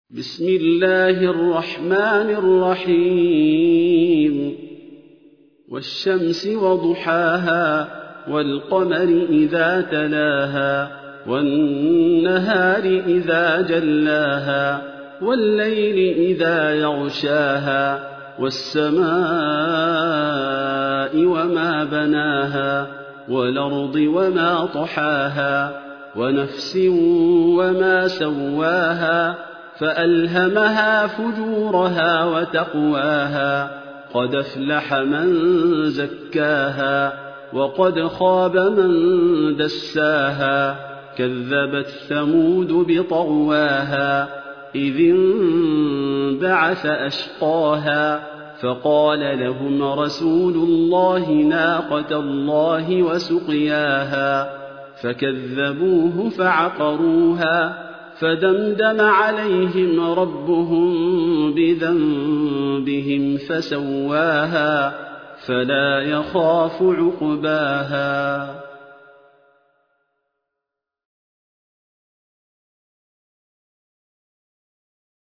بسم الله الرحمن الرحيم والشمس وضحاها والقمر إذا تلاها والنهار إذا جلاها والليل إذا يغشاها والسماء وما بناها والأرض وما طحاها ونفس وما سواها فألهمها فجورها وتقواها قد أفلح من زكاها وقد خاب من دساها كذبت ثمود بطغواها إذ انبعث أشقاها فقال لهم رسول الله ناقة الله وسقياها فكذبوه فعقروها فدمدم عليهم ربهم بذنبهم فسواها فلا يخاف عقباها.